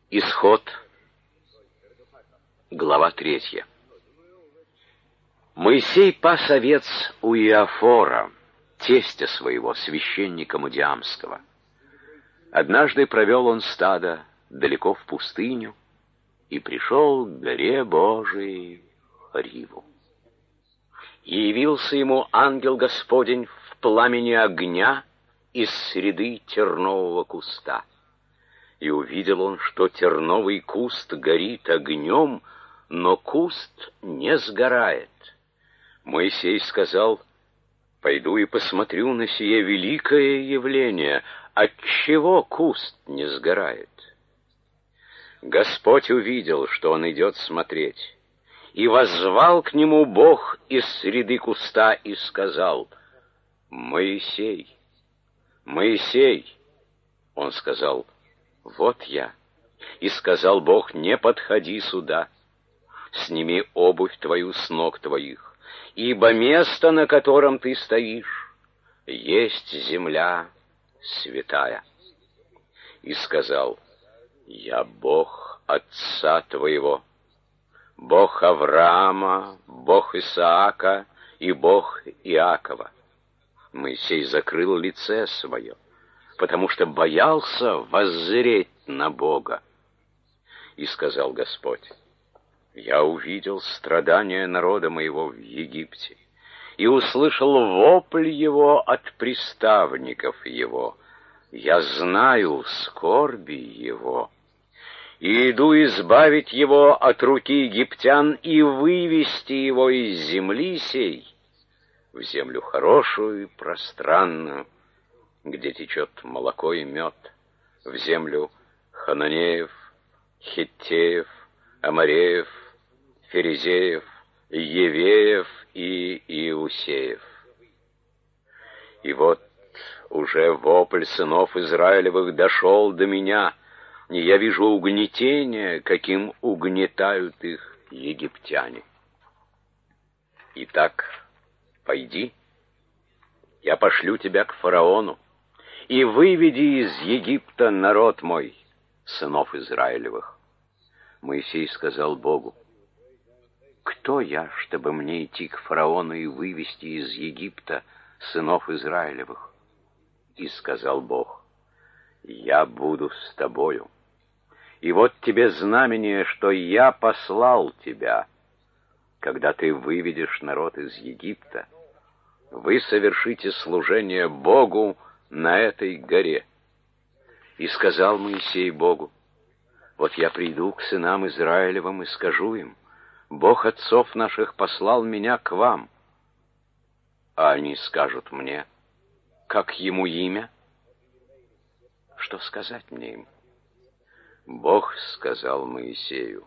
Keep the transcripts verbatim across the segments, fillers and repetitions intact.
Исход, глава третья. Моисей пас овец у Иофора, тестя своего, священника Мудиамского. Однажды провел он стадо далеко в пустыню и пришел к горе Божией Хориву. И явился ему ангел Господень в пламени огня из среды тернового куста. И увидел он, что терновый куст горит огнем, но куст не сгорает. Моисей сказал: «Пойду и посмотрю на сие великое явление, отчего куст не сгорает». Господь увидел, что он идет смотреть, и воззвал к нему Бог из среды куста и сказал: «Моисей, Моисей!» Он сказал: «Вот я». И сказал Бог: «Не подходи сюда, сними обувь твою с ног твоих, ибо место, на котором ты стоишь, есть земля святая». И сказал: «Я Бог отца твоего, Бог Авраама, Бог Исаака и Бог Иакова». Моисей закрыл лице свое, потому что боялся воззреть на Бога. И сказал Господь: «Я увидел страдания народа моего в Египте, и услышал вопль его от приставников его. Я знаю скорби его, и иду избавить его от руки египтян и вывести его из земли сей в землю хорошую и пространную, где течет молоко и мед, в землю Хананеев, Хиттеев, Амореев, Ферезеев, Евеев и Иусеев». И вот уже вопль сынов Израилевых дошел до меня, и я вижу угнетение, каким угнетают их египтяне. Итак, пойди, я пошлю тебя к фараону, и выведи из Египта народ мой, сынов Израилевых. Моисей сказал Богу: «Кто я, чтобы мне идти к фараону и вывести из Египта сынов Израилевых?» И сказал Бог: «Я буду с тобою. И вот тебе знамение, что я послал тебя. Когда ты выведешь народ из Египта, вы совершите служение Богу на этой горе». И сказал Моисей Богу: «Вот я приду к сынам Израилевым и скажу им: Бог отцов наших послал меня к вам». А они скажут мне: как ему имя? Что сказать мне им? Бог сказал Моисею: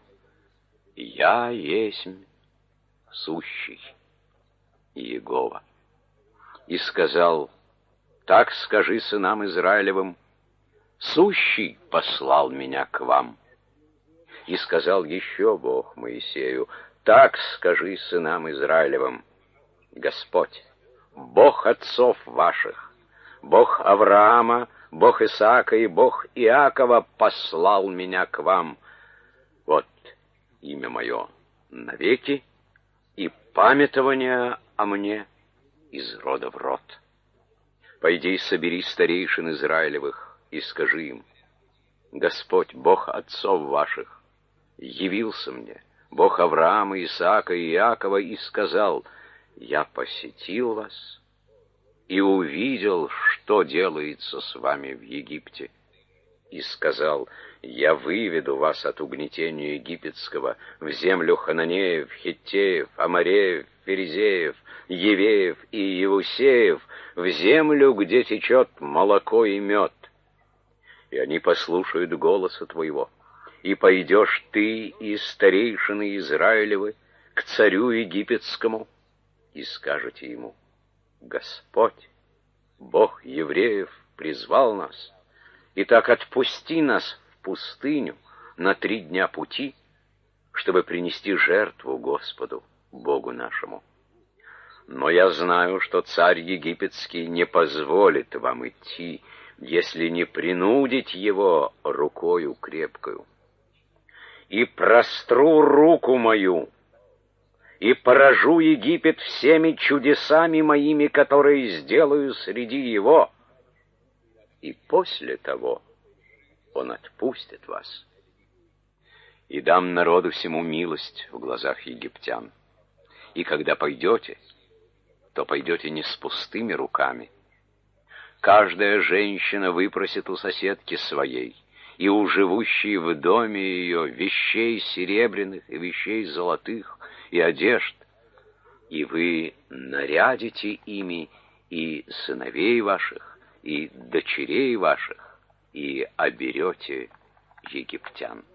«Я есмь сущий Иегова». И сказал: «Так скажи сынам Израилевым: сущий послал меня к вам». И сказал еще Бог Моисею: «Так скажи сынам Израилевым: Господь, Бог отцов ваших, Бог Авраама, Бог Исаака и Бог Иакова послал меня к вам. Вот имя мое навеки, и памятование о мне из рода в род. Пойди, собери старейшин Израилевых и скажи им: Господь, Бог отцов ваших, явился мне, Бог Авраама, Исаака и Иакова, и сказал: я посетил вас и увидел, что делается с вами в Египте, и сказал: я выведу вас от угнетения египетского в землю Хананеев, Хиттеев, Амореев, Ферезеев, Евеев и Иусеев, в землю, где течет молоко и мед. И они послушают голоса твоего, и пойдешь ты и старейшины Израилевы к царю египетскому, и скажете ему: Господь, Бог евреев, призвал нас, и так отпусти нас в пустыню на три дня пути, чтобы принести жертву Господу, Богу нашему. Но я знаю, что царь египетский не позволит вам идти, если не принудить его рукою крепкою. и простру руку мою, и поражу Египет всеми чудесами моими, которые сделаю среди его, и после того он отпустит вас. И дам народу всему милость в глазах египтян. И когда пойдете, то пойдете не с пустыми руками. Каждая женщина выпросит у соседки своей и у живущей в доме ее вещей серебряных и вещей золотых и одежд, и вы нарядите ими и сыновей ваших, и дочерей ваших, и оберете египтян.